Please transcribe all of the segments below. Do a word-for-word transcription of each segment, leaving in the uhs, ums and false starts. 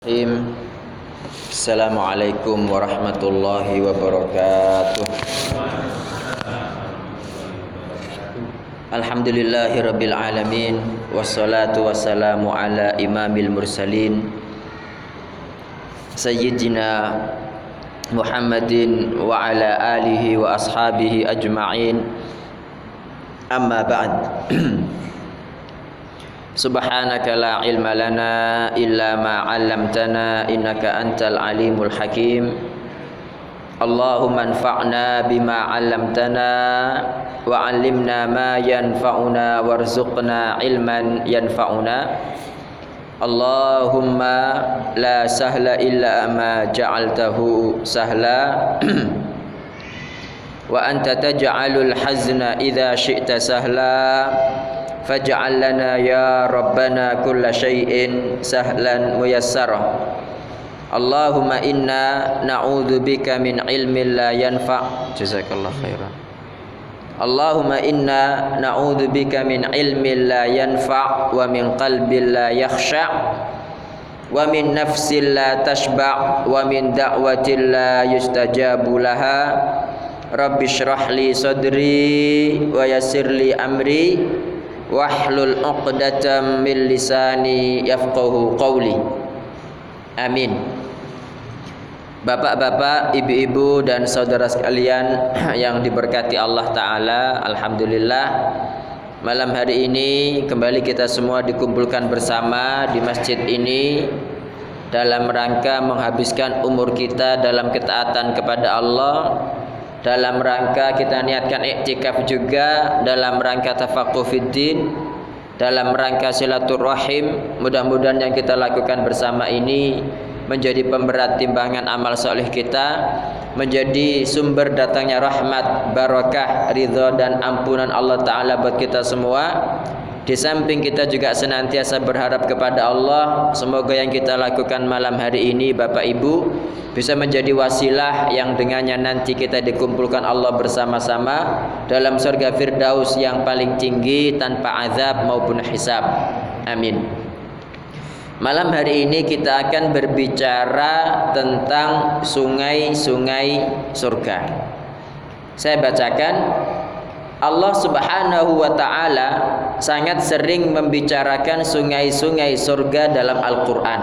Assalamualaikum warahmatullahi wabarakatuh. Alhamdulillahirabbil alamin wassalatu wassalamu ala imamil mursalin sayyidina Muhammadin wa ala alihi wa ashabihi ajma'in. Amma ba'd. Subhanaka la ilma lana illa ma 'allamtana innaka antal alimul hakim. Allahumma anfa'na bima 'allamtana wa 'allimna ma yanfa'una warzuqna ilman yanfa'una. Allahumma la sahla illa ma ja'altahu sahla wa anta taj'alul hazna idza syi'ta sahla. Faj'al lana ya Rabbana kulla syai'in sahlan muyassara. Allahumma inna na'udzubika min ilmin la yanfa'. Jazakallah khairan. Allahumma inna na'udzubika min ilmin la yanfa' wa min qalbin la yakhsha' wa min nafsin la tashba' wa min da'watin la yustajabu laha. Rabbi shrah li sadri wa yassir li amri wahlul 'uqdatam min lisani yafqahu qawli. Amin. Bapak-bapak, ibu-ibu dan saudara sekalian yang diberkati Allah Ta'ala, alhamdulillah malam hari ini kembali kita semua dikumpulkan bersama di masjid ini dalam rangka menghabiskan umur kita dalam ketaatan kepada Allah, dalam rangka kita niatkan iktikaf juga, dalam rangka tafaqquh fiddin, dalam rangka silaturahim. Mudah-mudahan yang kita lakukan bersama ini menjadi pemberat timbangan amal soleh kita, menjadi sumber datangnya rahmat, barakah, ridha dan ampunan Allah Ta'ala buat kita semua. Di samping kita juga senantiasa berharap kepada Allah, semoga yang kita lakukan malam hari ini Bapak Ibu bisa menjadi wasilah yang dengannya nanti kita dikumpulkan Allah bersama-sama dalam surga Firdaus yang paling tinggi tanpa azab maupun hisab. Amin. Malam hari ini kita akan berbicara tentang sungai-sungai surga. Saya bacakan. Allah Subhanahu wa Ta'ala sangat sering membicarakan sungai-sungai surga dalam Al-Quran.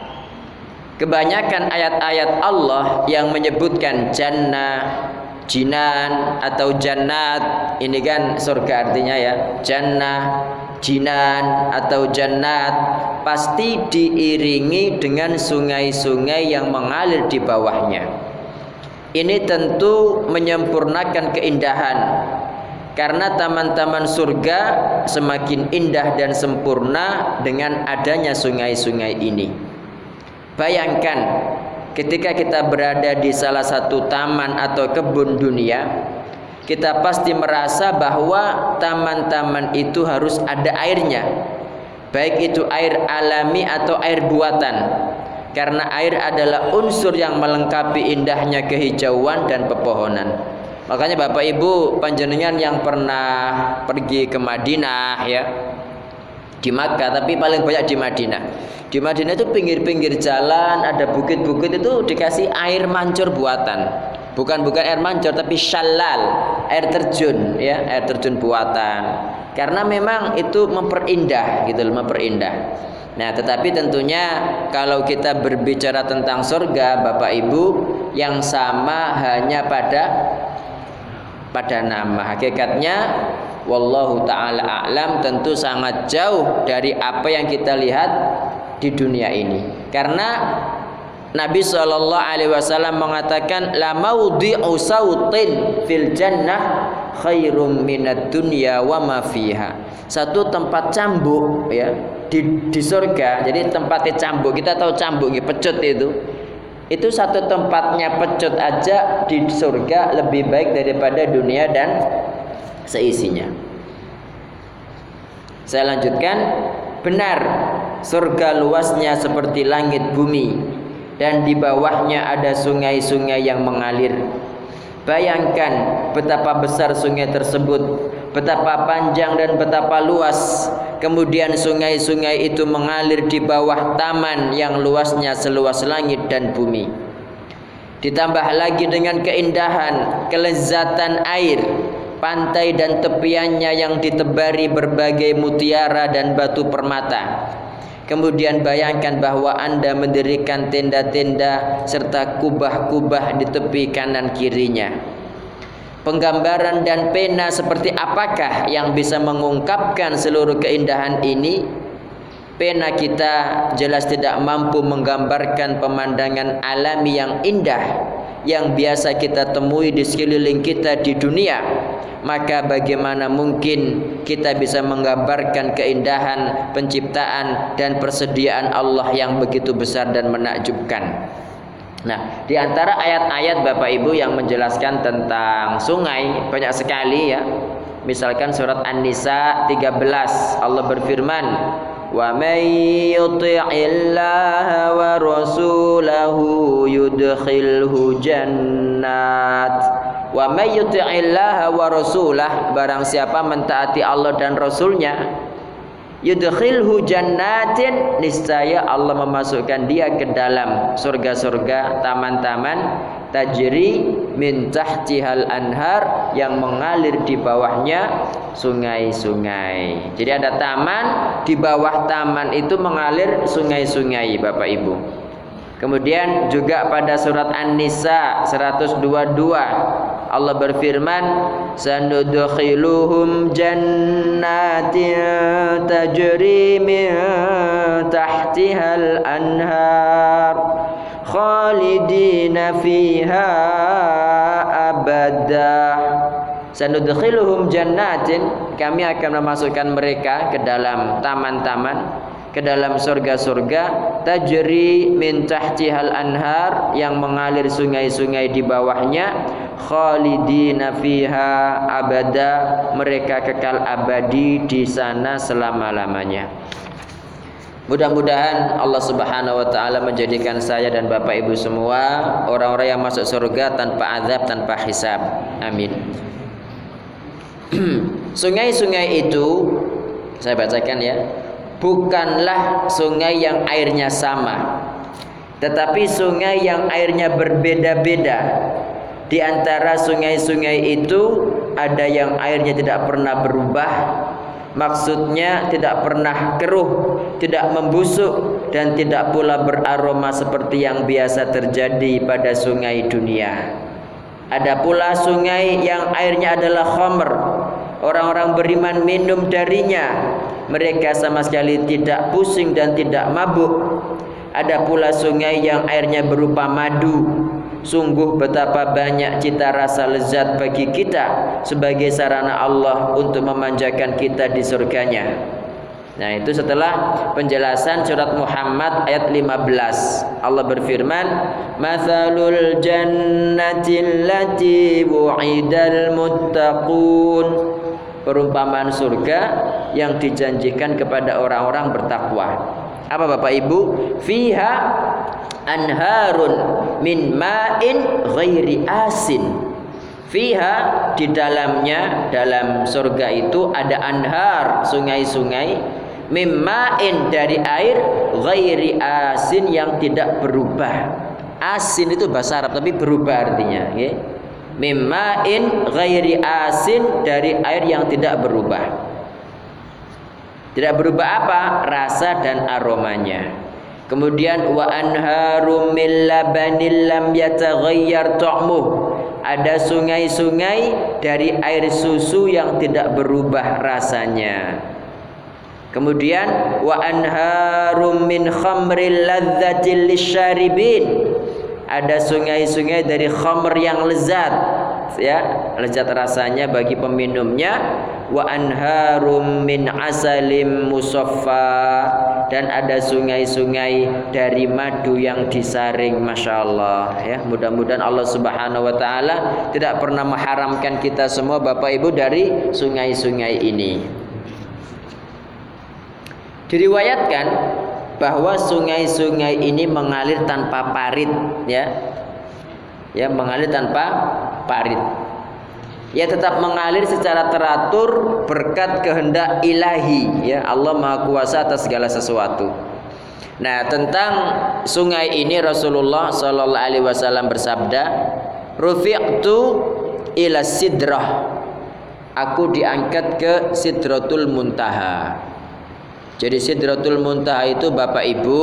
Kebanyakan ayat-ayat Allah yang menyebutkan jannah, jinan atau jannat, ini kan surga artinya ya, jannah, jinan atau jannat, pasti diiringi dengan sungai-sungai yang mengalir di bawahnya. Ini tentu menyempurnakan keindahan, karena taman-taman surga semakin indah dan sempurna dengan adanya sungai-sungai ini. Bayangkan ketika kita berada di salah satu taman atau kebun dunia, kita pasti merasa bahwa taman-taman itu harus ada airnya, baik itu air alami atau air buatan, karena air adalah unsur yang melengkapi indahnya kehijauan dan pepohonan. Makanya Bapak Ibu panjenengan yang pernah pergi ke Madinah ya, di Makkah tapi paling banyak di Madinah. Di Madinah itu pinggir-pinggir jalan ada bukit-bukit itu dikasih air mancur buatan. Bukan bukan air mancur tapi syalal, air terjun ya, air terjun buatan. Karena memang itu memperindah gitu loh, memperindah. Nah, tetapi tentunya kalau kita berbicara tentang surga Bapak Ibu, yang sama hanya pada pada nama. Hakikatnya wallahu ta'ala a'lam tentu sangat jauh dari apa yang kita lihat di dunia ini. Karena Nabi shallallahu alaihi wasallam mengatakan la maudhi'u sautin fil jannah khairum minad dunya wa ma fiha. Satu tempat cambuk ya di di surga. Jadi tempatnya cambuk, kita tahu cambuk ya, pecut itu. Itu satu tempatnya pecut aja di surga lebih baik daripada dunia dan seisinya. Saya lanjutkan. Benar, surga luasnya seperti langit bumi, dan di bawahnya ada sungai-sungai yang mengalir. Bayangkan betapa besar sungai tersebut, betapa panjang dan betapa luas. Kemudian sungai-sungai itu mengalir di bawah taman yang luasnya seluas langit dan bumi. Ditambah lagi dengan keindahan, kelezatan air, pantai dan tepiannya yang ditebari berbagai mutiara dan batu permata. Kemudian bayangkan bahwa Anda mendirikan tenda-tenda serta kubah-kubah di tepi kanan kirinya. Penggambaran dan pena seperti apakah yang bisa mengungkapkan seluruh keindahan ini? Pena kita jelas tidak mampu menggambarkan pemandangan alami yang indah yang biasa kita temui di sekeliling kita di dunia. Maka bagaimana mungkin kita bisa menggambarkan keindahan penciptaan dan persediaan Allah yang begitu besar dan menakjubkan. Nah, di antara ayat-ayat Bapak Ibu yang menjelaskan tentang sungai banyak sekali ya. Misalkan surat An-Nisa tiga belas, Allah berfirman, "Wa may yuti'illaha wa rasulahu yudkhilhu jannat." Wa may yuti'illaha wa rasulah, barang siapa mentaati Allah dan Rasulnya, yudkhilhu jannatin, niscaya Allah memasukkan dia ke dalam surga-surga, taman-taman, tajri min tahtihal anhar, yang mengalir di bawahnya sungai-sungai. Jadi ada taman, di bawah taman itu mengalir sungai-sungai Bapak Ibu. Kemudian juga pada surat An-Nisa seratus dua puluh dua Allah berfirman, sanudkhiluhum jannatin tajri min tahtihal anhar khalidina fiha abada. Sanudkhiluhum jannatin, kami akan memasukkan mereka ke dalam taman-taman, ke dalam surga-surga, tajri min tahtihal anhar, yang mengalir sungai-sungai di bawahnya, khalidina fiha abada, mereka kekal abadi di sana selama-lamanya. Mudah-mudahan Allah Subhanahu wa taala menjadikan saya dan Bapak Ibu semua orang-orang yang masuk surga tanpa azab, tanpa hisab. Amin. Sungai-sungai itu saya bacakan ya, bukanlah sungai yang airnya sama, tetapi sungai yang airnya berbeda-beda. Di antara sungai-sungai itu ada yang airnya tidak pernah berubah, maksudnya tidak pernah keruh, tidak membusuk, dan tidak pula beraroma seperti yang biasa terjadi pada sungai dunia. Ada pula sungai yang airnya adalah khamr, orang-orang beriman minum darinya, mereka sama sekali tidak pusing dan tidak mabuk. Ada pula sungai yang airnya berupa madu, sungguh betapa banyak cita rasa lezat bagi kita sebagai sarana Allah untuk memanjakan kita di surganya. Nah, itu setelah penjelasan surat Muhammad ayat lima belas. Allah berfirman, "Matsalul jannati allati wu'idal muttaqun." Perumpamaan surga yang dijanjikan kepada orang-orang bertakwa. Apa Bapak Ibu? Fiha anharun min ma'in ghairi asin. Fiha, di dalamnya, dalam surga itu ada anhar, sungai-sungai, mimma'in, dari air, ghairi asin, yang tidak berubah. Asin itu bahasa Arab tapi berubah artinya, okay? Mimma'in ghairi asin, dari air yang tidak berubah. Tidak berubah apa? Rasa dan aromanya. Kemudian wa anharum min labanil lam yataghayyar ta'muh. Ada sungai-sungai dari air susu yang tidak berubah rasanya. Kemudian wa anharum min khamril ladzatil lisyaribin. Ada sungai-sungai dari khamr yang lezat, ya, lezat rasanya bagi peminumnya. Wa anharum min asalim musaffa, dan ada sungai-sungai dari madu yang disaring. Masya Allah, ya, mudah-mudahan Allah Subhanahu wa taala tidak pernah mengharamkan kita semua Bapak Ibu dari sungai-sungai ini. Diriwayatkan bahwa sungai-sungai ini mengalir tanpa parit, ya, ya, mengalir tanpa parit. Ya tetap mengalir secara teratur berkat kehendak ilahi, ya Allah Maha Kuasa atas segala sesuatu. Nah, tentang sungai ini Rasulullah Shallallahu Alaihi Wasallam bersabda, "Rufi'tu ila sidrah." Aku diangkat ke Sidratul Muntaha. Jadi Sidratul Muntaha itu Bapak Ibu,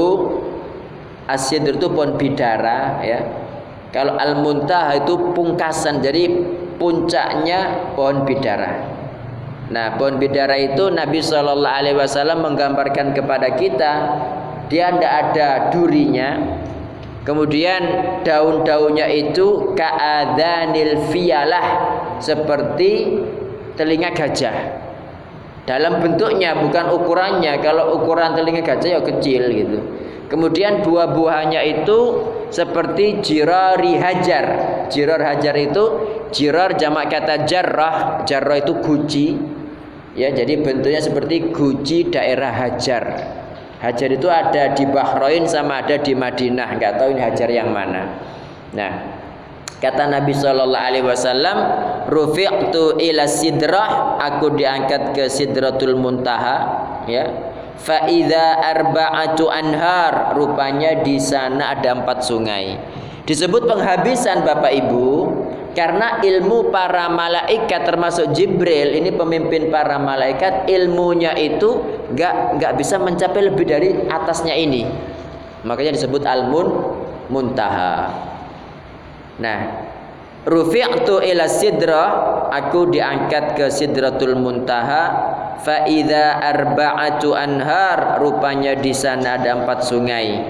As-Sidr itu pohon bidara, ya. Kalau Al-Muntaha itu pungkasan, jadi puncaknya pohon bidara. Nah, pohon bidara itu Nabi Shallallahu Alaihi Wasallam menggambarkan kepada kita, dia tidak ada durinya, kemudian daun-daunnya itu ka'adhanil fiyalah, seperti telinga gajah. Dalam bentuknya, bukan ukurannya. Kalau ukuran telinga gajah ya kecil gitu. Kemudian buah-buahannya itu seperti jirari hajar. Jirar hajar itu, jirar jamak kata jarrah. Jarrah itu guci. Ya, jadi bentuknya seperti guci daerah Hajar. Hajar itu ada di Bahrain sama ada di Madinah. Enggak tahu ini Hajar yang mana. Nah, kata Nabi Shallallahu Alaihi Wasallam, rufi'tu ila sidrah, aku diangkat ke Sidratul Muntaha, ya. Fa idza arba'atu anhar, rupanya di sana ada empat sungai. Disebut penghabisan Bapak Ibu karena ilmu para malaikat termasuk Jibril, ini pemimpin para malaikat, ilmunya itu enggak enggak bisa mencapai lebih dari atasnya ini. Makanya disebut Al-Mun Muntaha. Nah, rufi'tu ila sidrah, aku diangkat ke Sidratul Muntaha. Fa idza arba'atu anhar, rupanya di sana ada empat sungai.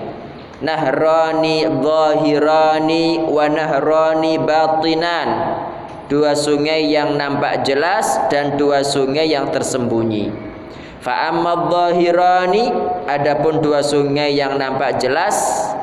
Nahrani zahirani wa nahrani batinan, dua sungai yang nampak jelas dan dua sungai yang tersembunyi. Fa amma zahirani, adapun dua sungai yang nampak jelas,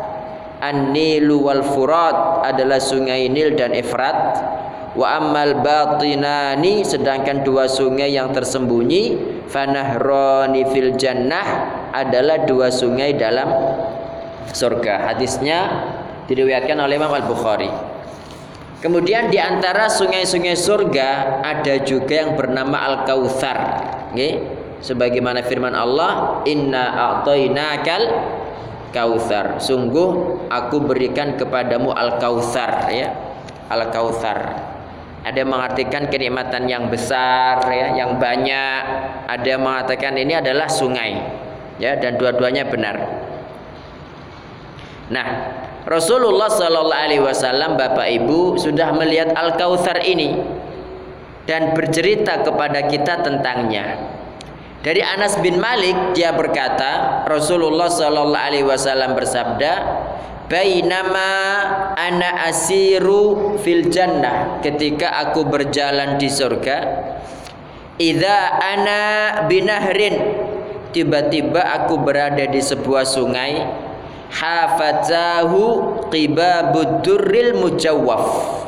An-Nilu wal Furat, adalah sungai Nil dan Efrat. Wa ammal batinani, sedangkan dua sungai yang tersembunyi, fanahrani fil jannah, adalah dua sungai dalam surga. Hadisnya diriwayatkan oleh Imam Al-Bukhari. Kemudian di antara sungai-sungai surga ada juga yang bernama Al-Kautsar, okay? Sebagaimana firman Allah, inna a'tainakal Kautsar, sungguh aku berikan kepadamu Al-Kautsar, ya. Al-Kautsar ada yang mengartikan kenikmatan yang besar, ya, yang banyak. Ada yang mengatakan ini adalah sungai, ya, dan dua-duanya benar. Nah, Rasulullah Shallallahu Alaihi Wasallam Bapak Ibu sudah melihat Al-Kautsar ini dan bercerita kepada kita tentangnya. Dari Anas bin Malik, dia berkata, Rasulullah Shallallahu Alaihi Wasallam bersabda, bainama ana asiru fil jannah, ketika aku berjalan di surga, idza ana binahrin, tiba-tiba aku berada di sebuah sungai, hafazahu qibabud durril mujawwaf,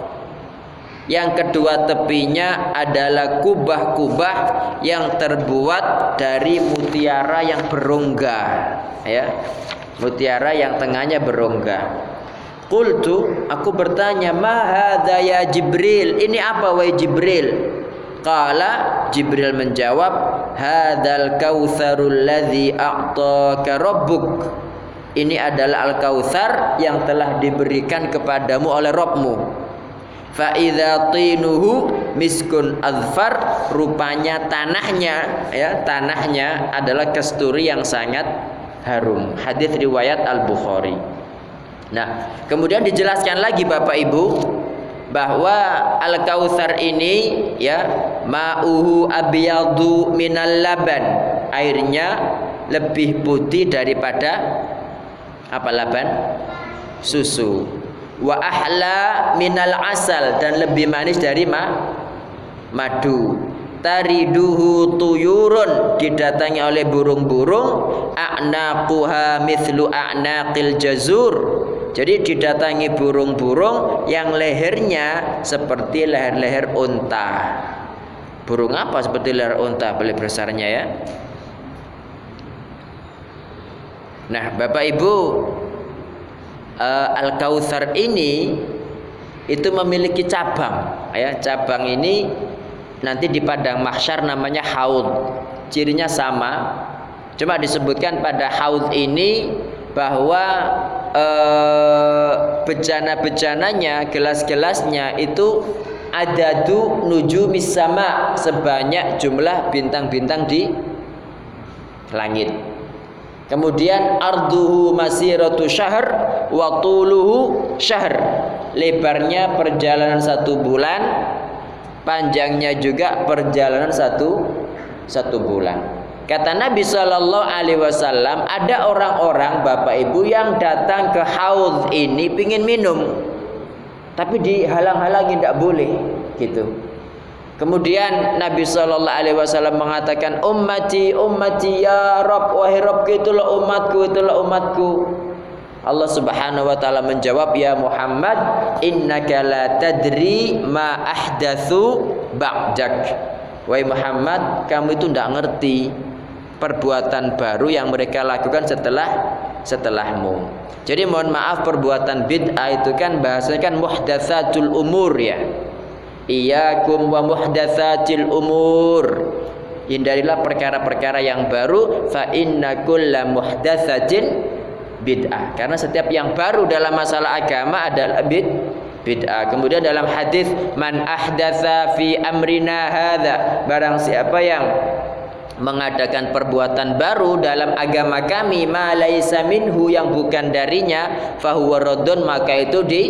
yang kedua tepinya adalah kubah-kubah yang terbuat dari mutiara yang berongga, ya. Mutiara yang tengahnya berongga. Qultu, aku bertanya, ma hadza ya Jibril, ini apa wahai Jibril? Qala, Jibril menjawab, hadzal kautsarul ladzi a'taka rabbuk, ini adalah Al-Kautsar yang telah diberikan kepadamu oleh Rabbmu. Fa idza tinuhu miskun azfar, rupanya tanahnya, ya, tanahnya adalah kasturi yang sangat harum. Hadis riwayat Al-Bukhari. Nah, kemudian dijelaskan lagi Bapak Ibu bahwa Al-Kautsar ini, ya, ma'uhu abyadu minal laban, airnya lebih putih daripada apa laban? Susu. Wa ahla minal asal, dan lebih manis dari ma madu. Tariduhu tuyurun, didatangi oleh burung-burung, a'naquha mithlu a'naqil jazur, jadi didatangi burung-burung yang lehernya seperti leher-leher unta. Burung apa seperti leher unta? Paling besarnya, ya. Nah, Bapak Ibu, uh, Al-Kautsar ini itu memiliki cabang, ya. Cabang ini nanti di padang mahsyar namanya haud. Cirinya sama, cuma disebutkan pada haud ini bahwa eh, bejana-bejananya, gelas-gelasnya itu adadu nujumis sama, sebanyak jumlah bintang-bintang di langit. Kemudian arduhu masiratu syahr wa tuluhu syahr. Lebarnya perjalanan satu bulan, panjangnya juga perjalanan satu satu bulan. Kata Nabi Shallallahu Alaihi Wasallam, ada orang-orang Bapak Ibu yang datang ke haud ini pingin minum, tapi dihalang-halangi, tidak boleh, gitu. Kemudian Nabi Shallallahu Alaihi Wasallam mengatakan, ummati, ummati ya Rob, wahai Rob, itulah umatku, itulah umatku. Allah Subhanahu Wa Taala menjawab, ya Muhammad, innaka la tadri ma ahdatsu ba'dak. Wahai Muhammad, kamu itu tidak ngerti perbuatan baru yang mereka lakukan setelah setelahmu. Jadi mohon maaf, perbuatan bid'ah itu kan bahasanya kan muhdatsatul umur, ya. Iyyakum wa muhdatsatil umur. Hindarilah perkara-perkara yang baru, fa inna kulla muhdatsatin bid'ah. Karena setiap yang baru dalam masalah agama adalah bid bid'ah. Kemudian dalam hadis, man ahdatsa fi amrina hadza, barang siapa yang mengadakan perbuatan baru dalam agama kami, ma laisa minhu, yang bukan darinya, fahuwa raddun, maka itu di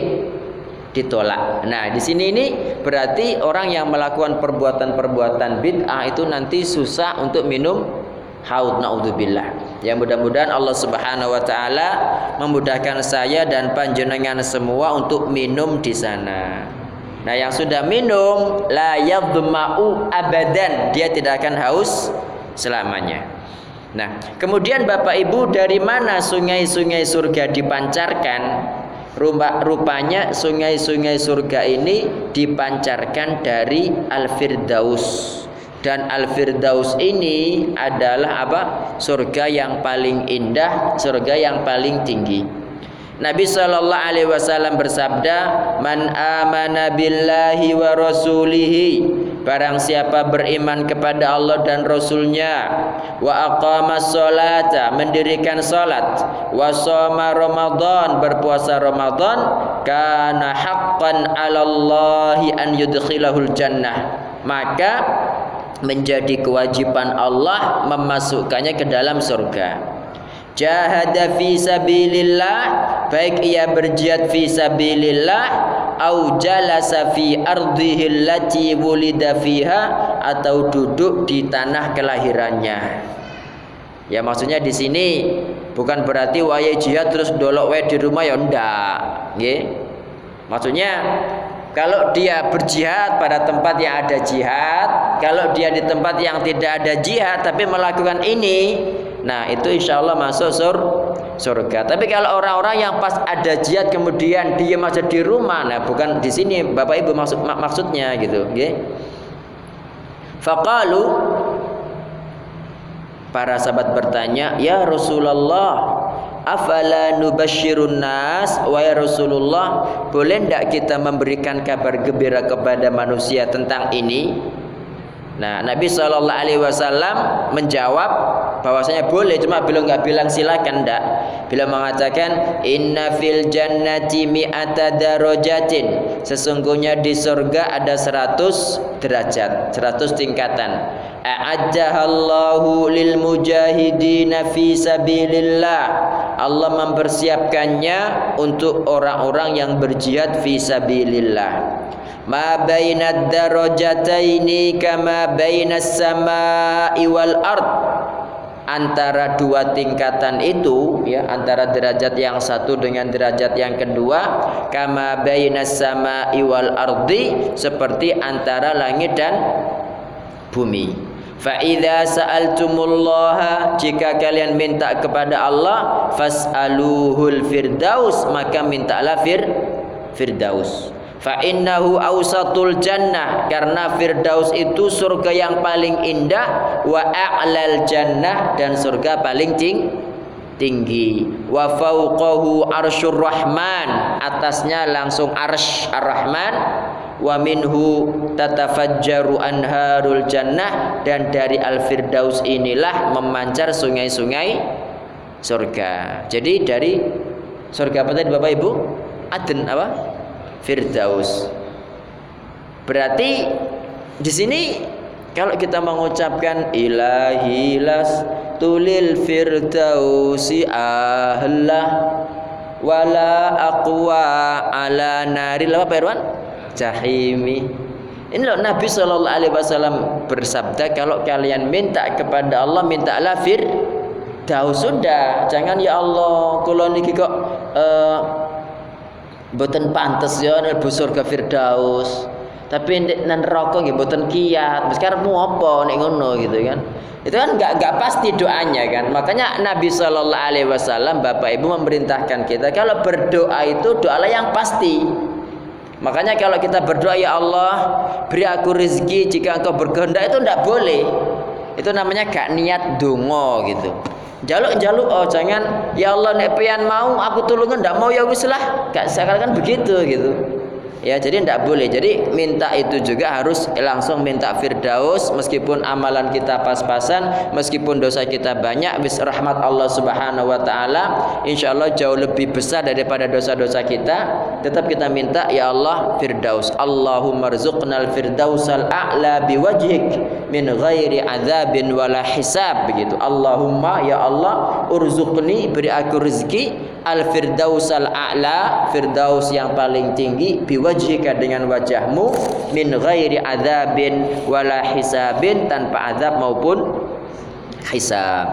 ditolak. Nah, di sini ini berarti orang yang melakukan perbuatan-perbuatan bid'ah itu nanti susah untuk minum haud, naudzubillah. Ya, mudah-mudahan Allah Subhanahu wa taala memudahkan saya dan panjenengan semua untuk minum di sana. Nah, yang sudah minum la yadma'u abadan, dia tidak akan haus selamanya. Nah, kemudian Bapak Ibu, dari mana sungai-sungai surga dipancarkan? Rupanya sungai-sungai surga ini dipancarkan dari Al-Firdaus. Dan Al-Firdaus ini adalah apa? Surga yang paling indah, surga yang paling tinggi. Nabi Shallallahu Alaihi Wasallam bersabda, man amana billahi wa rasulihi, barang siapa beriman kepada Allah dan Rasulnya, wa aqamas sholata, mendirikan salat, wa shoma Ramadan, berpuasa Ramadan, kana haqqan 'alallahi an yudkhilahul jannah, maka menjadi kewajiban Allah memasukkannya ke dalam surga. Jahada fi sabilillah, baik ia berjihad fi sabilillah, au jalasa fi ardihi allati wulida fiha, atau duduk di tanah kelahirannya. Ya, maksudnya di sini bukan berarti wayahe jihad terus dolok wae di rumah, ya ndak, nggih. Maksudnya kalau dia berjihad pada tempat yang ada jihad, kalau dia di tempat yang tidak ada jihad tapi melakukan ini, nah itu insya Allah masuk sur, surga. Tapi kalau orang-orang yang pas ada jihad kemudian dia masih di rumah, nah bukan di sini Bapak Ibu maksud mak maksudnya gitu, okay? Faqalu, para sahabat bertanya, ya Rasulullah, afala nubasyirun nas, wahai Rasulullah, boleh tidak kita memberikan kabar gembira kepada manusia tentang ini? Nah, Nabi Shallallahu Alaihi Wasallam menjawab bahwasanya boleh, cuma belum nggak bilang silakan, ndak. Bila mengatakan inna fil jannati mi'ata darajatin, sesungguhnya di surga ada seratus derajat, seratus tingkatan. A'addahallahu lil mujahidina fi sabilillah, Allah mempersiapkannya untuk orang-orang yang berjihad fi sabilillah. Ma bainad darajataini kama bainas samai wal ard, antara dua tingkatan itu, ya, antara derajat yang satu dengan derajat yang kedua, kama bainas samai wal ardi, seperti antara langit dan bumi. Fa idza sa'altumullaha, jika kalian minta kepada Allah, fas'aluhul firdaus, maka mintalah fir firdaus. Fa innahu awsatul jannah, karena firdaus itu surga yang paling indah, wa a'lal jannah, dan surga paling ting tinggi. Wa fauqahu arsyur rahman, atasnya langsung arsy ar-rahman. Wa minhu tatafajjaru anharul jannah, dan dari al-firdaus inilah memancar sungai-sungai surga. Jadi dari surga apa tadi Bapak Ibu? Aden apa? Firdaus. Berarti di sini kalau kita mengucapkan ilahilas tulil firdausi ahlah wala aqwa ala naril apa Pak Irwan? Jahimi. Ini loh Nabi Shallallahu Alaihi Wasallam bersabda, kalau kalian minta kepada Allah, mintalah firdaus. Sudah, jangan ya Allah kula niki kok uh, mboten pantes ya mlebu surga firdaus. Tapi nan neraka nggih mboten kiyat. Sekarang mau apa nek ngono gitu kan. Itu kan enggak enggak pasti doanya kan. Makanya Nabi Shallallahu alaihi wasallam Bapak Ibu memerintahkan kita kalau berdoa itu doalah yang pasti. Makanya kalau kita berdoa ya Allah, beri aku rezeki jika Engkau berkehendak, itu enggak boleh. Itu namanya gak niat donga gitu. Jaluk-jaluk oh jangan ya Allah nek pian mau aku tulungan ndak mau ya wis lah. Gak seakan kan begitu gitu. Ya, jadi tidak boleh. Jadi minta itu juga harus langsung minta firdaus, meskipun amalan kita pas-pasan, meskipun dosa kita banyak, wis rahmat Allah Subhanahu wa taala insyaallah jauh lebih besar daripada dosa-dosa kita, tetap kita minta ya Allah firdaus. Allahumma rzuqnal firdausal a'la biwajhik min ghairi adzabin wala hisab, begitu. Allahumma ya Allah urzuqni, beri aku rezeki al firdausal a'la, firdaus yang paling tinggi, biwajhika dengan wajahmu, min ghairi adzabin wala hisabin, tanpa azab maupun hisab.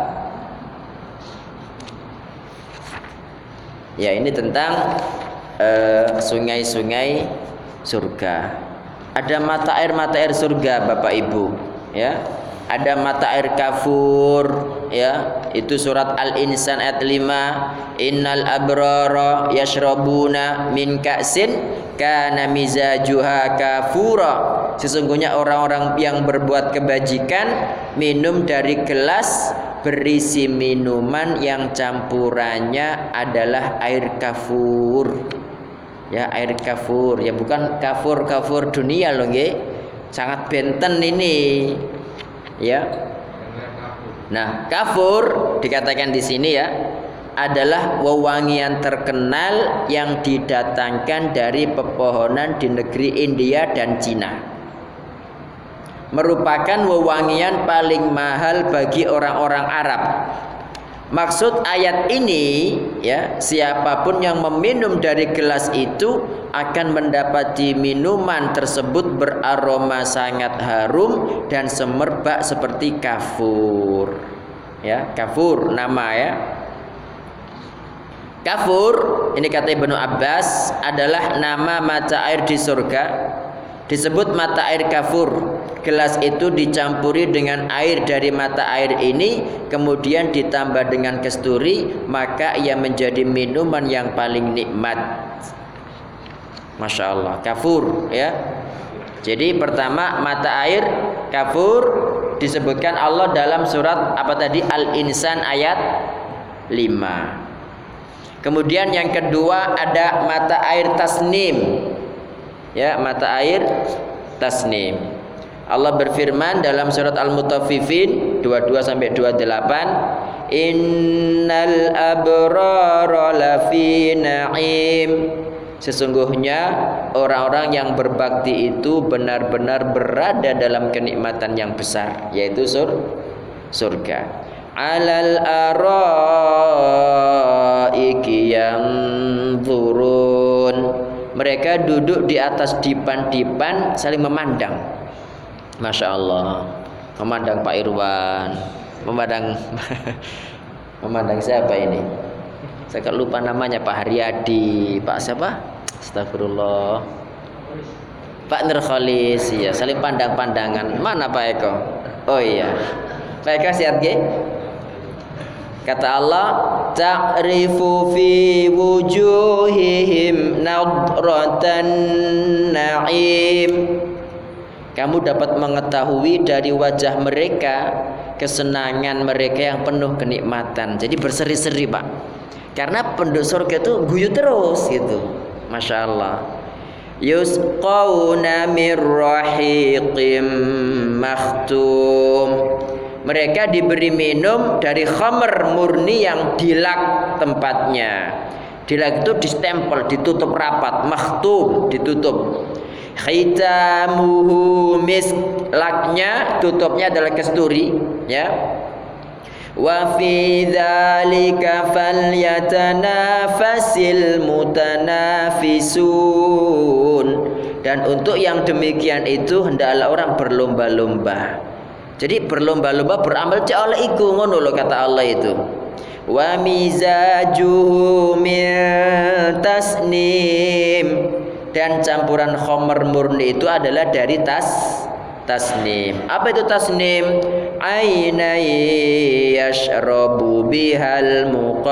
Ya, ini tentang uh, sungai-sungai surga. Ada mata air mata air surga Bapak Ibu, ya. Ada mata air kafur, ya, itu surat Al-Insan ayat lima. Innal abrara yashrabuna min ka'sin kana mizajuha kafura. Sesungguhnya orang-orang yang berbuat kebajikan minum dari gelas berisi minuman yang campurannya adalah air kafur. Ya, air kafur, ya bukan kafur-kafur dunia loh nggih. Sangat benten ini. Ya. Nah, kafur dikatakan di sini ya adalah wewangian terkenal yang didatangkan dari pepohonan di negeri India dan Cina. Merupakan wewangian paling mahal bagi orang-orang Arab. Maksud ayat ini ya, siapapun yang meminum dari gelas itu akan mendapati minuman tersebut beraroma sangat harum dan semerbak seperti kafur. Ya, kafur nama ya. Kafur ini kata Ibnu Abbas adalah nama mata air di surga. Disebut mata air kafur. Gelas itu dicampuri dengan air dari mata air ini, kemudian ditambah dengan kasturi, maka ia menjadi minuman yang paling nikmat. Masya Allah, kafur ya. Jadi pertama mata air kafur disebutkan Allah dalam surat apa tadi, Al-Insan ayat lima. Kemudian yang kedua ada mata air tasnim. Ya, mata air tasnim. Allah berfirman dalam surat Al-Mutaffifin dua puluh dua sampai dua puluh delapan, innal abrara lafi na'im. Sesungguhnya orang-orang yang berbakti itu benar-benar berada dalam kenikmatan yang besar, yaitu sur surga. Alal araiki yanzurun. Mereka duduk di atas dipan-dipan saling memandang. Masya Allah, memandang Pak Irwan, memandang memandang siapa ini? Saya kan lupa namanya, Pak Haryadi, Pak siapa? Astagfirullah, Pak Nurkholis, ya, saling pandang-pandangan. Mana Pak Eko? Oh iya, Pak Eko siap ge? Kata Allah, ta'rifu fi wujuhihim nadratan na'im. Kamu dapat mengetahui dari wajah mereka kesenangan mereka yang penuh kenikmatan. Jadi berseri-seri Pak. Karena penduduk surga itu guyu terus gitu. Masya Allah. Yusqawna mir rahiqim makhtum. Mereka diberi minum dari khamr murni yang dilak tempatnya. Dilak itu distempel, ditutup rapat, makhtum, ditutup. Khitamuhu misk, laknya tutupnya adalah kasturi, ya. Wa fi dzalika falyatanafasil mutanafisun. Dan untuk yang demikian itu hendaklah orang berlomba-lomba. Jadi berlomba-lomba beramal cek oleh iku ngono lho kata Allah itu. Wa mizajuhu min tasnim. Dan campuran khamr murni itu adalah dari tas tasnim. Apa itu tasnim? Aina yashrabu bihal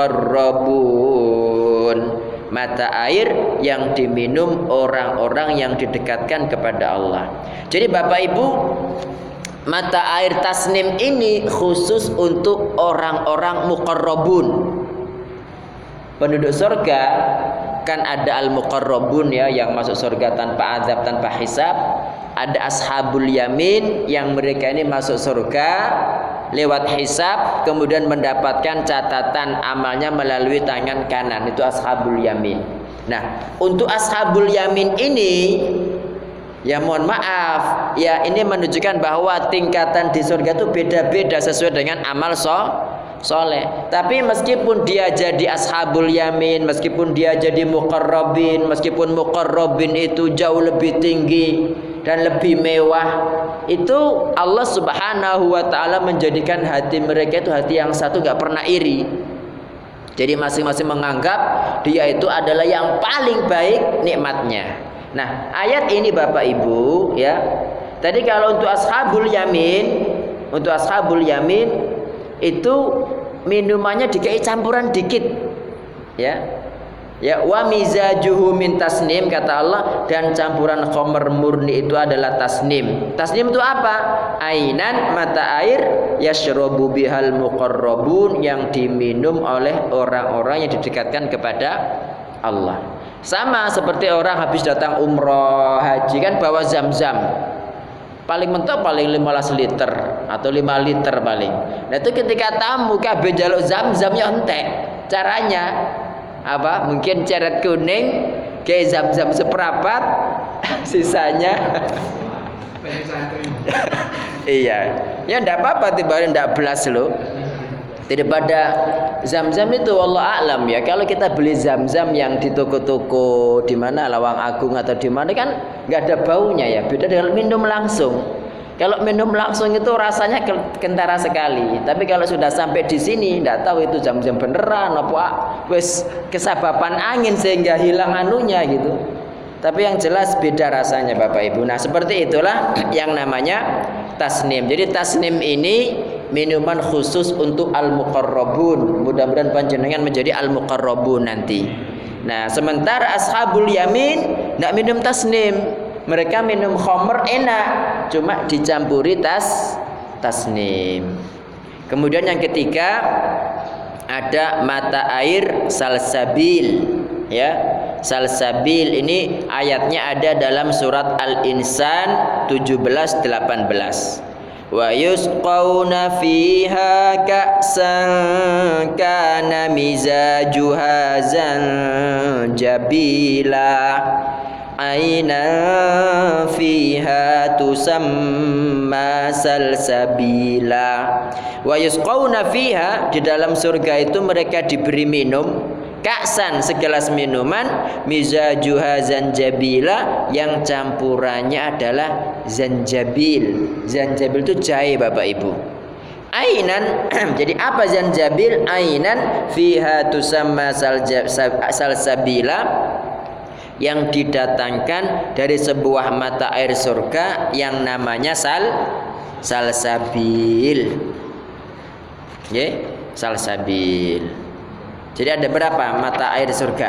muqarrabun. Mata air yang diminum orang-orang yang didekatkan kepada Allah. Jadi Bapak Ibu, mata air tasnim ini khusus untuk orang-orang muqarrabun. Penduduk surga kan ada al-muqarrabun ya, yang masuk surga tanpa azab, tanpa hisab. Ada ashabul yamin yang mereka ini masuk surga lewat hisab, kemudian mendapatkan catatan amalnya melalui tangan kanan. Itu ashabul yamin. Nah, untuk ashabul yamin ini, ya mohon maaf, ya ini menunjukkan bahwa tingkatan di surga itu beda-beda sesuai dengan amal so soleh. Tapi meskipun dia jadi ashabul yamin, meskipun dia jadi muqarrabin, meskipun muqarrabin itu jauh lebih tinggi dan lebih mewah, itu Allah Subhanahu wa taala menjadikan hati mereka itu hati yang satu, gak pernah iri. Jadi masing-masing menganggap dia itu adalah yang paling baik nikmatnya. Nah, ayat ini Bapak Ibu ya. Tadi kalau untuk ashabul yamin, untuk ashabul yamin itu minumannya dikai campuran dikit, ya, ya. Wa mizajuhu min tasnim, kata Allah, dan campuran khamr murni itu adalah tasnim. Tasnim itu apa? Ainan, mata air, yashrabu bihal muqarrabun, yang diminum oleh orang-orang yang didekatkan kepada Allah. Sama seperti orang habis datang umroh haji kan bawa zam-zam. Paling mentok paling lima belas liter atau lima liter paling. Nah itu ketika tamu kabeh njaluk zam-zam ya entek. Caranya apa? Mungkin ceret kuning, kayak zam-zam seperapat, sisanya iya. Ya enggak apa-apa, tiba-tiba enggak belas loh. Daripada zam-zam itu Allah a'lam ya. Kalau kita beli zam-zam yang di toko-toko di mana Lawang Agung atau di mana kan nggak ada baunya ya. Beda dengan minum langsung. Kalau minum langsung itu rasanya kentara sekali. Tapi kalau sudah sampai di sini nggak tahu itu zam-zam beneran apa wes kesabapan angin sehingga hilang anunya gitu. Tapi yang jelas beda rasanya Bapak Ibu. Nah, seperti itulah yang namanya tasnim. Jadi tasnim ini minuman khusus untuk al-muqarrabun. Mudah-mudahan panjenengan menjadi al-muqarrabun nanti. Nah, sementara ashabul yamin enggak minum tasnim. Mereka minum khamr enak, cuma dicampuri tas tasnim. Kemudian yang ketiga ada mata air salsabil, ya. Salsabil ini ayatnya ada dalam surat Al-Insan tujuh belas delapan belas. Wa yusqawna fiha ka'san kana mizajuha zanjabila aina fiha tusamma salsabila. Wa yusqawna fiha, di dalam surga itu mereka diberi minum ka'san, segelas minuman, mizajuha zanjabila, yang campurannya adalah zanjabil. Zanjabil itu jahe Bapak Ibu. Ainan, jadi apa zanjabil? Ainan fiha tusamma salsabila, yang didatangkan dari sebuah mata air surga yang namanya sal salsabil. Ya, salsabil. Jadi ada berapa mata air surga?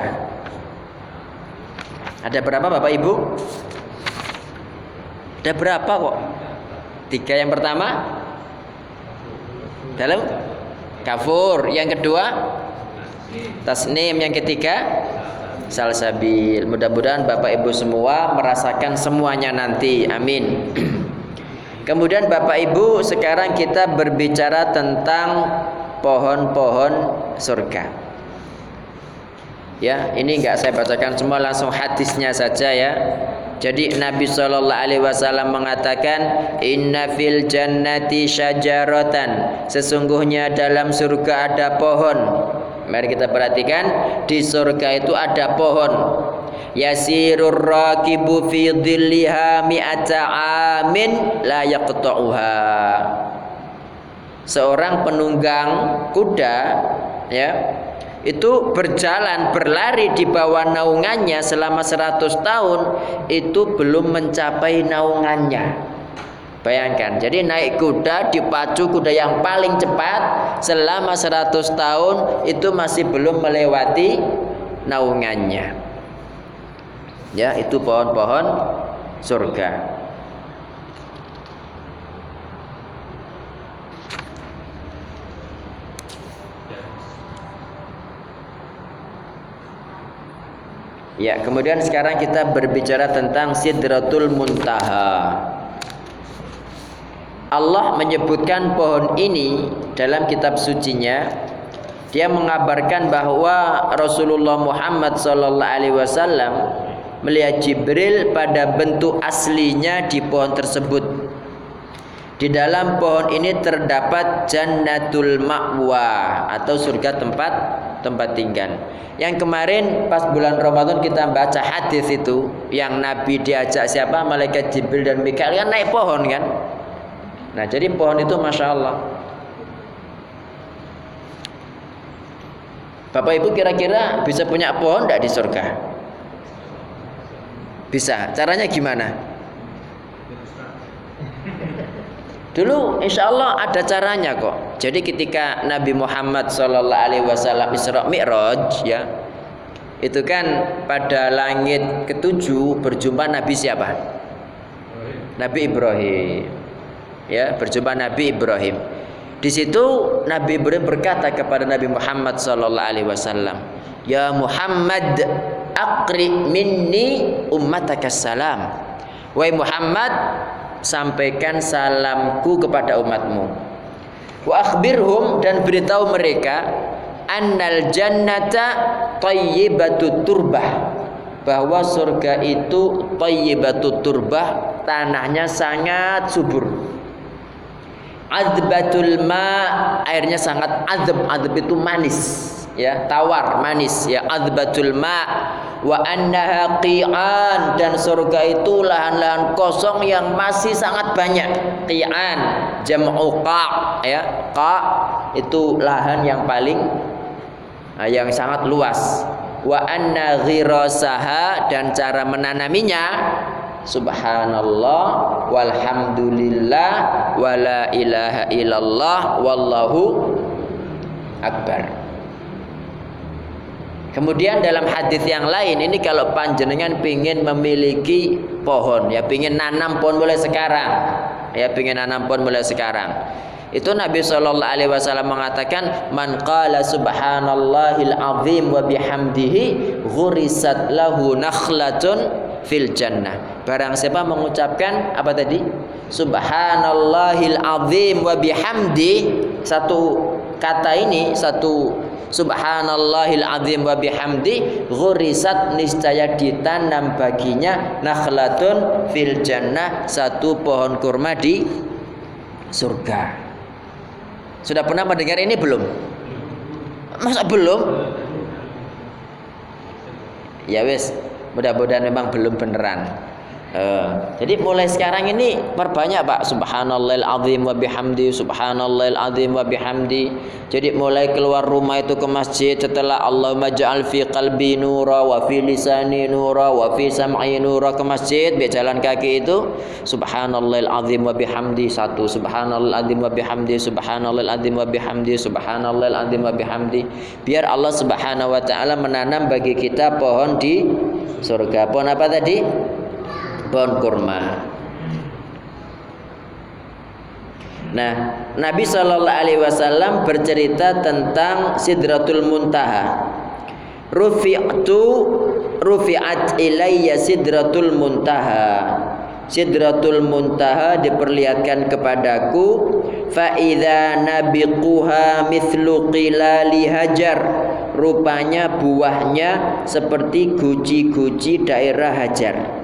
Ada berapa Bapak Ibu? Ada berapa kok? Tiga yang pertama? dalam kafur. Yang kedua tasnim. Yang ketiga salsabil. Mudah-mudahan Bapak Ibu semua merasakan semuanya nanti. Amin. Kemudian Bapak Ibu, sekarang kita berbicara tentang pohon-pohon surga. Ya, ini enggak saya bacakan semua, langsung hadisnya saja ya. Jadi Nabi shallallahu alaihi wasallam mengatakan, inna fil jannati syajaratan, sesungguhnya dalam surga ada pohon. Mari kita perhatikan, di surga itu ada pohon. Yasirur rakibu fi dhilliha mi'ata amin la yaqta'uha. Seorang penunggang kuda ya, itu berjalan berlari di bawah naungannya selama seratus tahun, itu belum mencapai naungannya. Bayangkan, jadi naik kuda, dipacu kuda yang paling cepat selama seratus tahun, itu masih belum melewati naungannya. Ya, itu pohon-pohon surga. Ya, kemudian sekarang kita berbicara tentang Sidratul Muntaha. Allah menyebutkan pohon ini dalam kitab sucinya. Dia mengabarkan bahwa Rasulullah Muhammad sallallahu alaihi wasallam melihat Jibril pada bentuk aslinya di pohon tersebut. Di dalam pohon ini terdapat Jannatul Ma'wa atau surga tempat tempat tinggal. Yang kemarin pas bulan Ramadan kita baca hadis itu, yang Nabi diajak siapa? Malaikat Jibril dan Mikail kan naik pohon kan? Nah, jadi pohon itu Masya Allah. Bapak Ibu kira-kira bisa punya pohon tidak di surga? Bisa. Caranya gimana? Dulu insya Allah ada caranya kok. Jadi ketika Nabi Muhammad shallallahu alaihi wasallam Isra Mi'raj ya, itu kan pada langit ketujuh berjumpa Nabi siapa? Nabi Ibrahim. Ya, berjumpa Nabi Ibrahim. Di situ Nabi Ibrahim berkata kepada Nabi Muhammad sallallahu alaihi wasallam, "Ya Muhammad, aqri minni ummataka salam." Wahai Muhammad, sampaikan salamku kepada umatmu. Wa akhbirhum, dan beritahu mereka, annal jannata thayyibatut turbah, bahwa surga itu thayyibatut turbah, tanahnya sangat subur. Azbatul ma, airnya sangat azab. Azab itu manis ya, tawar, manis ya, azbatul ma. Wa annaha qi'an, dan surga itu lahan-lahan kosong yang masih sangat banyak. Qi'an jam'u qa' ya, qa' itu lahan yang paling nah, yang sangat luas. Wa anna ghirasaha, dan cara menanaminya subhanallah walhamdulillah wala ilaha illallah wallahu akbar. Kemudian dalam hadis yang lain ini, kalau panjenengan pingin memiliki pohon ya, pingin nanam pohon mulai sekarang ya, pingin nanam pohon mulai sekarang, itu Nabi shallallahu alaihi wasallam mengatakan, man qala subhanallahil azim wa bihamdihi ghurisat lahu nakhlatun fil jannah. Barang siapa mengucapkan apa tadi? Subhanallahil azim wa bihamdi, satu kata ini, satu subhanallahil azim wa bihamdi, ghurisat, niscaya ditanam baginya, nakhlatun fil jannah, satu pohon kurma di surga. Sudah pernah mendengar ini belum? Masa belum? Ya wes, mudah-mudahan memang belum beneran. Uh, jadi mulai sekarang ini perbanyak Pak, subhanallahil azim wa bihamdi, subhanallahil azim wa bihamdi. Jadi mulai keluar rumah itu ke masjid, setelah Allahumma ja'al fi qalbi nura wa fi lisani nura wa fi sam'i nura, ke masjid, biar jalan kaki itu subhanallahil azim wa bihamdi satu, subhanallahil azim wa bihamdi, subhanallahil azim wa bihamdi, subhanallahil azim wa bihamdi. Biar Allah Subhanahu wa taala menanam bagi kita pohon di surga. Pohon apa tadi? Pohon kurma. Nah, Nabi Shallallahu Alaihi Wasallam bercerita tentang Sidratul Muntaha. Rufi'tu rufi'at ilayya Sidratul Muntaha. Sidratul Muntaha diperlihatkan kepadaku. Fa idza nabiquha mithlu qilali hajar. Rupanya buahnya seperti guci-guci daerah Hajar.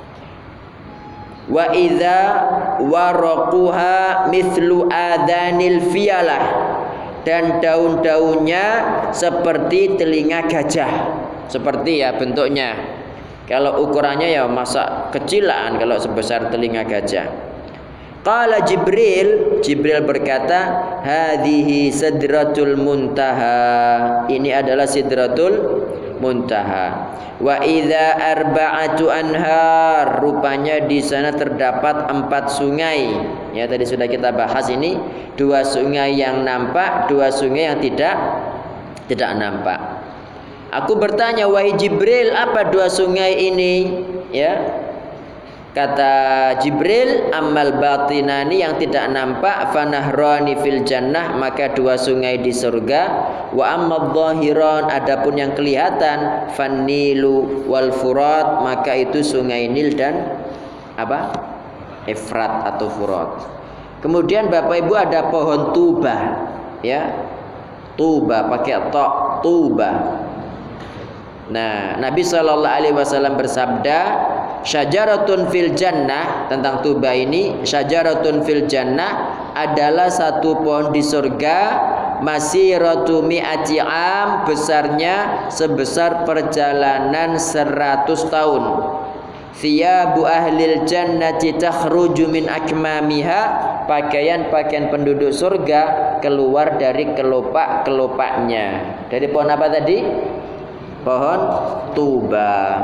Wa idza waraquha mithlu adhanil fiyalah, dan daun-daunnya seperti telinga gajah. Seperti ya bentuknya. Kalau ukurannya ya masa kecilan kalau sebesar telinga gajah. Qala Jibril, Jibril berkata, hadhihi sidratul muntaha. Ini adalah sidratul muntaha. Wa idza arba'atu anhar, rupanya di sana terdapat empat sungai. Ya, tadi sudah kita bahas ini, dua sungai yang nampak, dua sungai yang tidak tidak nampak. Aku bertanya, wahai Jibril, apa dua sungai ini? Ya. Kata Jibril, amal batinani, yang tidak nampak, fanahrani fil jannah, maka dua sungai di surga. Wa ammal zahiran, adapun yang kelihatan, fannilu wal furat, maka itu sungai Nil dan apa? Efrat atau Furat. Kemudian Bapak Ibu ada pohon tuba, ya. Tuba pakai ta, tuba. Nah, Nabi Shallallahu Alaihi Wasallam bersabda, syajaratun fil jannah, tentang tuba ini, syajaratun fil jannah adalah satu pohon di surga, masiratu mi'ati am, besarnya sebesar perjalanan seratus tahun. Thiyabu ahlil jannati takhruju min akmamiha, pakaian-pakaian penduduk surga keluar dari kelopak-kelopaknya. Dari pohon apa tadi? Pohon tuba.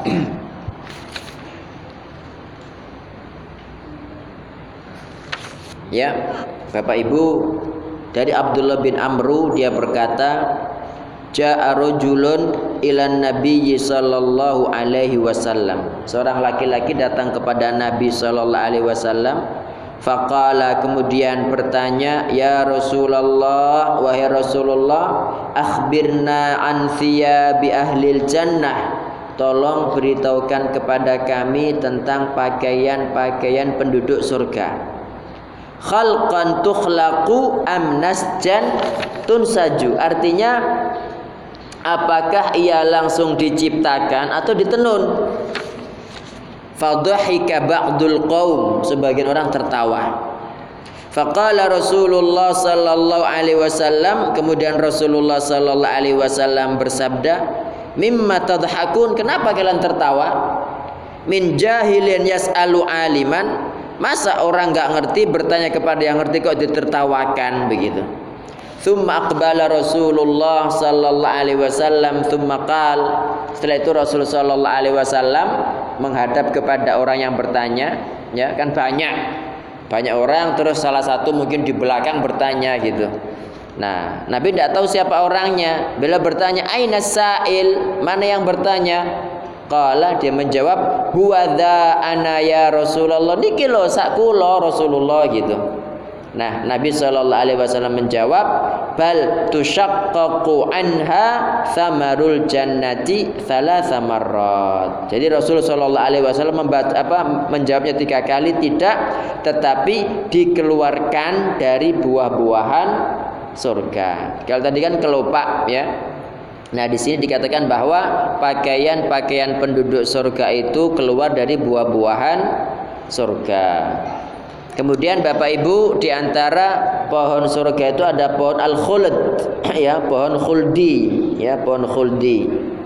Ya, Bapak Ibu, dari Abdullah bin Amru, dia berkata, ja'a rajulun ilan nabiyyi sallallahu alaihi wasallam. Seorang laki-laki datang kepada Nabi sallallahu alaihi wasallam. Faqala, kemudian bertanya, ya Rasulullah, wahai Rasulullah, akhbirna an thiyabi ahlil jannah, tolong beritahukan kepada kami tentang pakaian-pakaian penduduk surga. Khalqan tukhlaqu am nasjan tunsaju, artinya apakah ia langsung diciptakan atau ditenun? Fadhahika ba'dul qaum, sebagian orang tertawa. Faqala Rasulullah sallallahu alaihi wasallam, kemudian Rasulullah sallallahu alaihi wasallam bersabda, mimma tadhakun, kenapa kalian tertawa? Min jahilin yas'alu aliman, masa orang enggak ngerti bertanya kepada yang ngerti kok ditertawakan begitu. Tsumma aqbala Rasulullah sallallahu alaihi wasallam tsumma qal, setelah itu Rasulullah sallallahu alaihi wasallam menghadap kepada orang yang bertanya, ya kan banyak banyak orang, terus salah satu mungkin di belakang bertanya gitu. Nah, Nabi tidak tahu siapa orangnya. Bila bertanya, aina sa'il, mana yang bertanya? Qala, dia menjawab, huwa dha ana ya Rasulullah, niki lho sak kula Rasulullah gitu. Nah, Nabi shallallahu alaihi wasallam menjawab, bal tushaqqaqu anha thamarul jannati thalatha marrat. Jadi Rasul shallallahu alaihi wasallam membaca apa menjawabnya tiga kali, tidak, tetapi dikeluarkan dari buah-buahan surga. Kalau tadi kan kelopak, ya. Nah, di sini dikatakan bahwa pakaian-pakaian penduduk surga itu keluar dari buah-buahan surga. Kemudian Bapak Ibu, di antara pohon surga itu ada pohon al-khuld, ya, pohon khuldi, ya, pohon khuldi.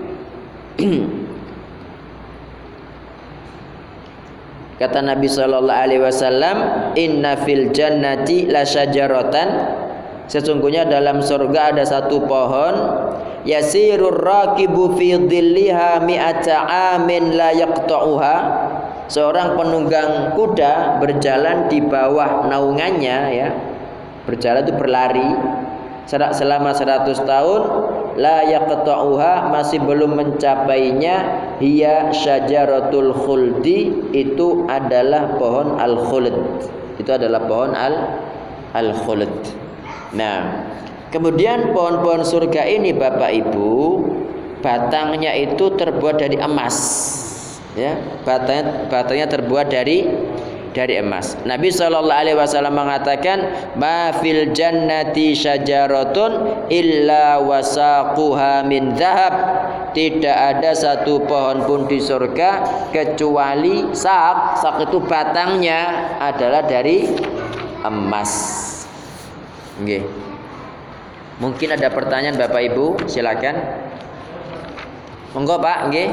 Kata Nabi sallallahu alaihi wasallam, inna fil jannati la syajaratan, sesungguhnya dalam surga ada satu pohon, yasirur raqibu fi dhilliha mi'ata amin la yaqta'uha, seorang penunggang kuda berjalan di bawah naungannya, ya, berjalan itu berlari selama seratus tahun, la yaqta'uha, masih belum mencapainya, hiya syajaratul khuldi, itu adalah pohon al-khuld, itu adalah pohon al al-khuld. Nah, kemudian pohon-pohon surga ini Bapak Ibu, batangnya itu terbuat dari emas. Ya, batangnya batangnya terbuat dari dari emas. Nabi shallallahu alaihi wasallam mengatakan, "Ma fil jannati syajaratun illa wasaquha min dzahab." Tidak ada satu pohon pun di surga kecuali sak. Sak itu batangnya adalah dari emas. Nggih. Mungkin ada pertanyaan Bapak Ibu, silakan. Monggo Pak, nggih.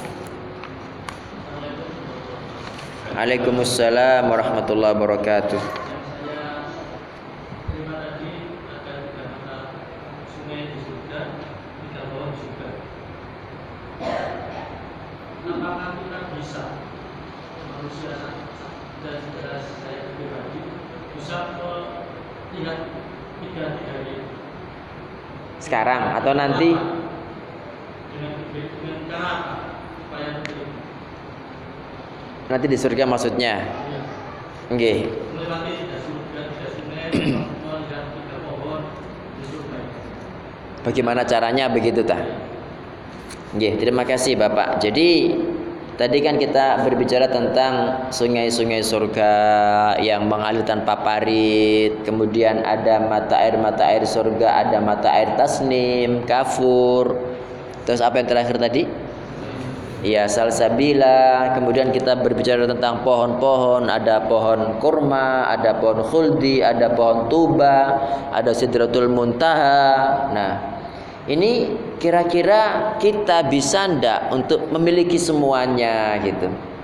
Waalaikumsalam warahmatullahi wabarakatuh. Apakah kita bisa manusia dan saya pribadi bisa melihat tiga-tiga ini Sekarang atau nanti? Dengan dengan cara supaya Nanti di surga maksudnya. Nggih. melewati tiga surga, tiga sungai, melihat tiga pohon di surga. Bagaimana caranya begitu tah? Nggih, terima kasih Bapak. Jadi tadi kan kita berbicara tentang sungai-sungai surga yang mengalir tanpa parit, kemudian ada mata air-mata air surga, ada mata air tasnim, kafur. Terus apa yang terakhir tadi? Ya, salsabila. Kemudian kita berbicara tentang pohon-pohon, ada pohon kurma, ada pohon khuldi, ada pohon tuba, ada sidratul muntaha. Nah, ini kira-kira kita bisa ndak untuk memiliki semuanya gitu.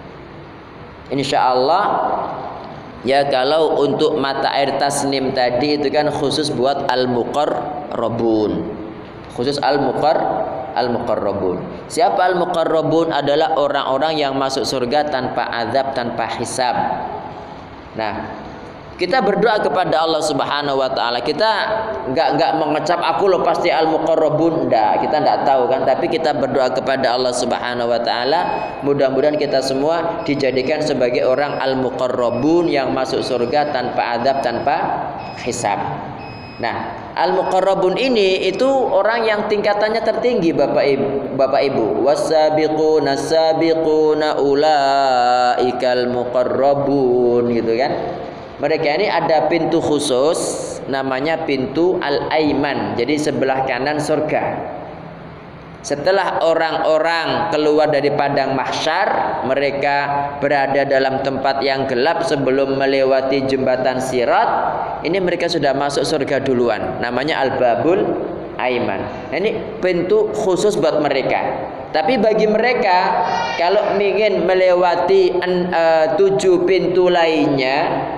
Insya Allah ya, kalau untuk mata air tasnim tadi itu kan khusus buat al-muqarrabun. Khusus al-muqar al-muqarrabun. Siapa al-muqarrabun? Adalah orang-orang yang masuk surga tanpa azab, tanpa hisab. Nah, kita berdoa kepada Allah Subhanahu wa taala. Kita enggak enggak mengecap aku lo pasti al-muqarrabun, enggak. Kita enggak tahu kan, tapi kita berdoa kepada Allah Subhanahu wa taala, mudah-mudahan kita semua dijadikan sebagai orang al-muqarrabun yang masuk surga tanpa azab, tanpa hisab. Nah, al-muqarrabun ini itu orang yang tingkatannya tertinggi Bapak Ibu, Bapak Ibu. Wasabiquna sabiquna ulaikal muqarrabun gitu kan. Mereka ini ada pintu khusus namanya pintu al-aiman. Jadi sebelah kanan surga. Setelah orang-orang keluar dari padang mahsyar, mereka berada dalam tempat yang gelap sebelum melewati jembatan Sirat. Ini mereka sudah masuk surga duluan. Namanya al-babul aiman. Nah, ini pintu khusus buat mereka. Tapi bagi mereka kalau ingin melewati uh, tujuh pintu lainnya,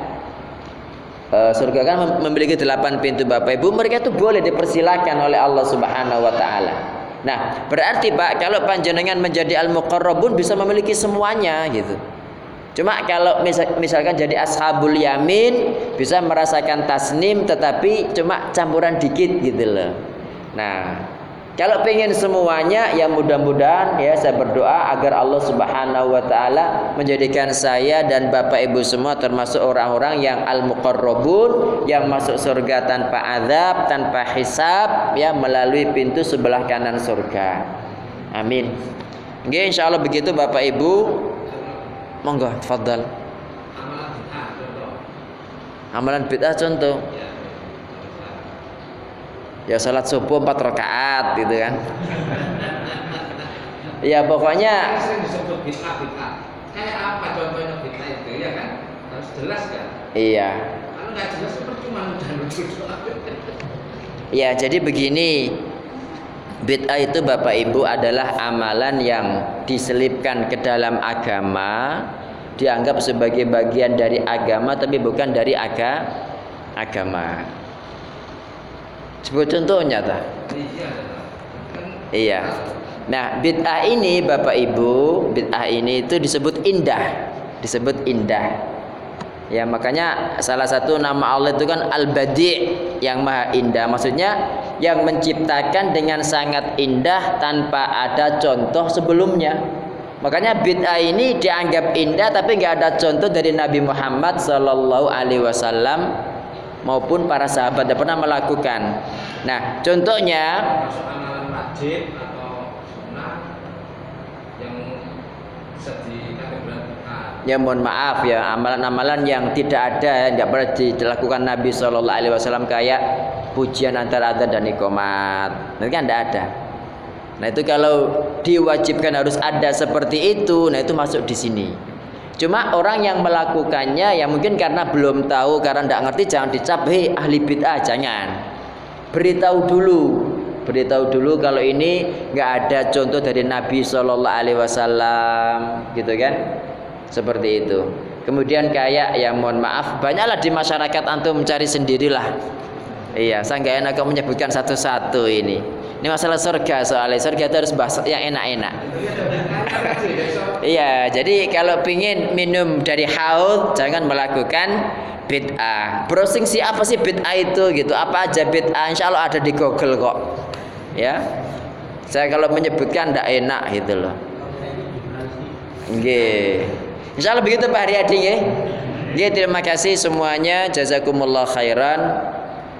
uh, surga kan memiliki delapan pintu Bapak Ibu, mereka itu boleh dipersilakan oleh Allah Subhanahu wa taala. Nah, berarti Pak, kalau panjenengan menjadi al-muqarrabun bisa memiliki semuanya gitu. Cuma kalau misal, misalkan jadi ashabul yamin bisa merasakan tasnim tetapi cuma campuran dikit gitu loh. Nah, kalau pengen semuanya ya mudah-mudahan ya saya berdoa agar Allah Subhanahu wa taala menjadikan saya dan Bapak Ibu semua termasuk orang-orang yang al-muqarrabun yang masuk surga tanpa azab, tanpa hisab ya melalui pintu sebelah kanan surga. Amin. Oke, insyaallah begitu Bapak Ibu. Monggo, tafadhal. Amalan bid'ah contoh. Ya salat subuh empat rakaat gitu kan. Ya pokoknya disebut bid'ah bid'ah. Kayak apa contohnya bid'ah itu ya kan? Harus jelas kan? Iya. Kalau nggak jelas percuma dan berdoa. Ya, jadi begini. Bid'ah itu Bapak Ibu adalah amalan yang diselipkan ke dalam agama, dianggap sebagai bagian dari agama tapi bukan dari aga, agama. Sebut contohnya tak? Iya. Nah, bid'ah ini Bapak Ibu, bid'ah ini itu disebut indah, disebut indah. Ya, makanya salah satu nama Allah itu kan Al-Badi', yang maha indah. Maksudnya yang menciptakan dengan sangat indah tanpa ada contoh sebelumnya. Makanya bid'ah ini dianggap indah tapi nggak ada contoh dari Nabi Muhammad sallallahu alaihi wasallam maupun para sahabat tidak pernah melakukan. Nah, contohnya Masuk amalan wajib atau sunnah yang sedih kategori bid'ah. ya mohon maaf ya, amalan-amalan yang tidak ada, tidak pernah dilakukan Nabi Shallallahu Alaihi Wasallam, kayak pujian antara adzan dan iqamat, itu kan tidak ada. Nah itu kalau diwajibkan harus ada seperti itu, nah itu masuk di sini. Cuma orang yang melakukannya ya mungkin karena belum tahu, karena tidak ngerti, jangan dicap hei ahli bid'ah, jangan. Beritahu dulu, beritahu dulu kalau ini nggak ada contoh dari Nabi Shallallahu Alaihi Wasallam, gitu kan? Seperti itu. Kemudian kayak ya mohon maaf, banyaklah di masyarakat antum mencari sendirilah. Iya, saya nggak enak kalau menyebutkan satu-satu ini. Ini masalah surga, soalnya surga itu harus bahas yang enak-enak. Iya, jadi kalau pingin minum dari haud jangan melakukan bid'ah. Browsing sih apa sih bid'ah itu gitu, apa aja bid'ah, insya Allah ada di Google kok. Ya, saya kalau menyebutkan tidak enak gitu loh. Nggih. Insya Allah begitu Pak Haryadi nggih. Nggih, terima kasih semuanya, jazakumullah khairan.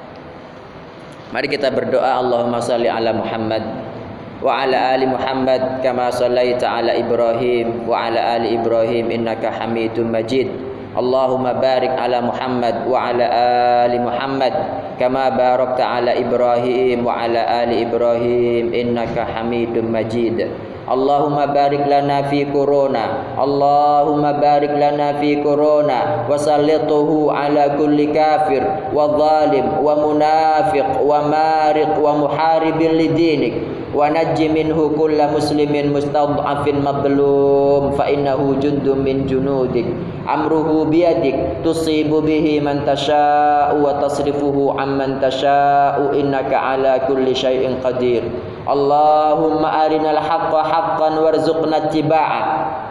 Mari kita berdoa. Allahumma shalli ala Muhammad wa ala ali Muhammad kama shallaita ala Ibrahim wa ala ali Ibrahim innaka Hamidum Majid. Allahumma barik ala Muhammad wa ala ali Muhammad kama barakta ala Ibrahim wa ala ali Ibrahim innaka Hamidum Majid. Allahumma barik lana fi corona, Allahumma barik lana fi corona wa sallituhu ala kulli kafir wa zalim wa munafiq wa mariq wa muharibin lidinik wa najji minhu kulla muslimin mustad'afin madlum fa innahu jundum min junudik amruhu biyadik tusibu bihi man tasha'u wa tasrifuhu amman tasha'u innaka ala kulli syai'in qadir. Allahumma arinal haqqa haqqan warzuqna ittiba'ah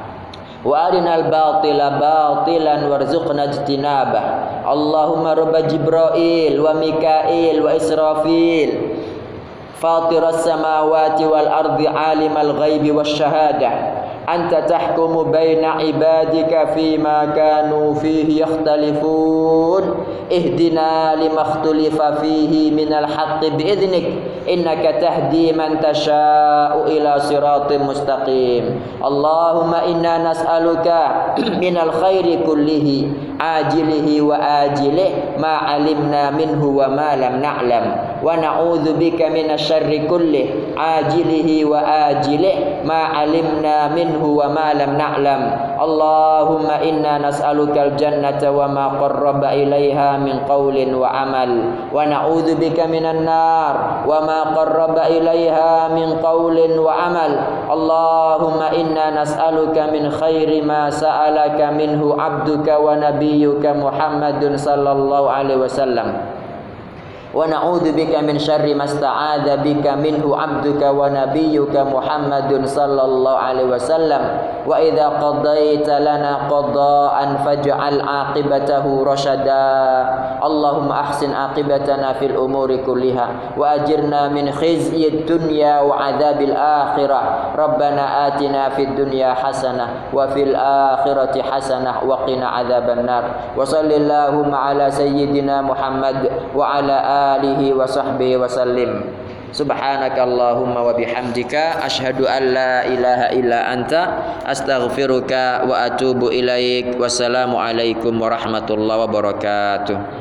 wa arinal batila batilan warzuqna ijtinabah. Allahumma rabba Jibril wa Mikail wa Israfil fatiras samawati wal ardi alimal ghaibi wasyahadah anta tahkumu baina ibadika fima kanu fihi yakhtalifun ihdina lima ikhtalifa fihi minal haqqi biidhnik innaka tahdi man tasha'u ila siratim mustaqim. Allahumma inna nas'aluka minal khairi kullihi ajilihi wa ajilih ma alimna minhu wa ma lam na'lam wa na'udzu bika minasyarri kullih ajilihi wa ajilih ma alimna minhu wa ma lam na'lam. Allahumma inna nas'aluka al-jannata wa ma qarraba ilaiha min qawlin wa amal wa na'udzu bika minan nar wa ma qarraba ilaiha min qawlin wa amal. Allahumma inna nas'aluka min khairi ma sa'alaka minhu abduka wa nabiyyuka Muhammadun sallallahu alaihi wasallam wa na'udzu bika min syarri ma sta'adza bika minhu 'abduka wa nabiyyuka Muhammadun sallallahu alaihi wasallam. Wa idza qadaita lana qada'an faj'al 'aqibatahu rasyada. Allahumma ahsin 'aqibatana fil umuri kulliha wa ajirna min khizyid dunya wa 'adzabil akhirah. Rabbana atina fid dunya hasanah wa fil akhirati hasanah wa qina 'adzaban nar. Wa sallallahu ala sayyidina Muhammad wa ala alihi wa sahbihi wa sallim. Subhanakallahumma wa bihamdika asyhadu an la ilaha illa anta astaghfiruka wa atubu ilaik. Wassalamu alaikum warahmatullahi wabarakatuh.